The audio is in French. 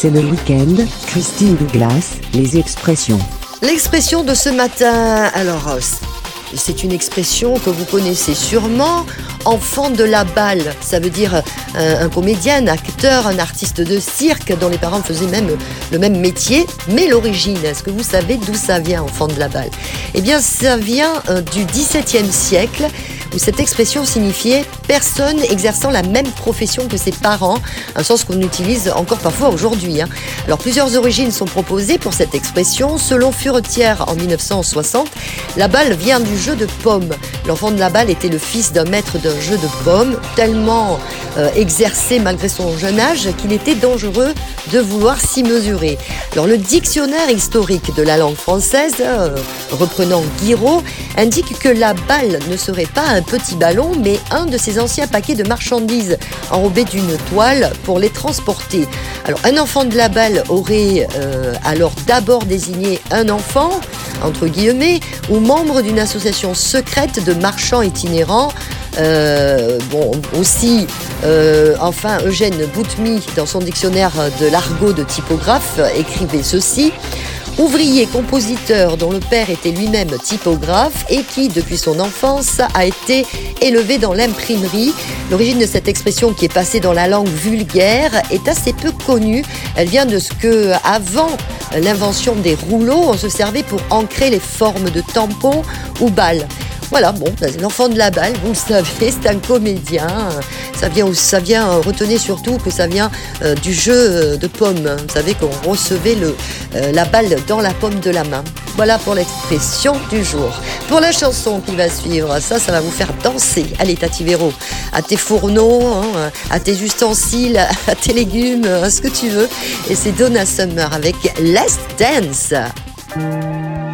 C'est le week-end, Christine Douglas, les expressions. L'expression de ce matin, alors c'est une expression que vous connaissez sûrement, enfant de la balle. Ça veut dire un comédien, un acteur, un artiste de cirque dont les parents faisaient même le même métier. Mais l'origine, est-ce que vous savez d'où ça vient, enfant de la balle? Eh bien, ça vient du XVIIe siècle, où cette expression signifiait personne exerçant la même profession que ses parents, un sens qu'on utilise encore parfois aujourd'hui. Alors plusieurs origines sont proposées pour cette expression. Selon Furetière en 1960, la balle vient du jeu de pommes. L'enfant de la balle était le fils d'un maître d'un jeu de pommes, tellement exercé malgré son jeune âge qu'il était dangereux de vouloir s'y mesurer. Alors le dictionnaire historique de la langue française, reprenant Guiraud, indique que la balle ne serait pas un petit ballon, mais un de ces anciens paquets de marchandises enrobés d'une toile pour les transporter. Alors un enfant de la balle aurait alors d'abord désigné un enfant, entre guillemets, ou membre d'une association secrète de marchands itinérants. Enfin, Eugène Boutmy, dans son dictionnaire de l'argot de typographe, écrivait ceci: ouvrier compositeur dont le père était lui-même typographe et qui, depuis son enfance, a été élevé dans l'imprimerie. L'origine de cette expression, qui est passée dans la langue vulgaire, est assez peu connue. Elle vient de ce que, avant l'invention des rouleaux, on se servait pour ancrer les formes de tampons ou balles. Voilà, bon, l'enfant de la balle, vous le savez, c'est un comédien. Retenez surtout que ça vient du jeu de pommes. Vous savez qu'on recevait la balle dans la paume de la main. Voilà pour l'expression du jour. Pour la chanson qui va suivre, ça va vous faire danser. Allez, Tati Véro, à tes fourneaux, à tes ustensiles, à tes légumes, à ce que tu veux. Et c'est Donna Summer avec Let's Dance.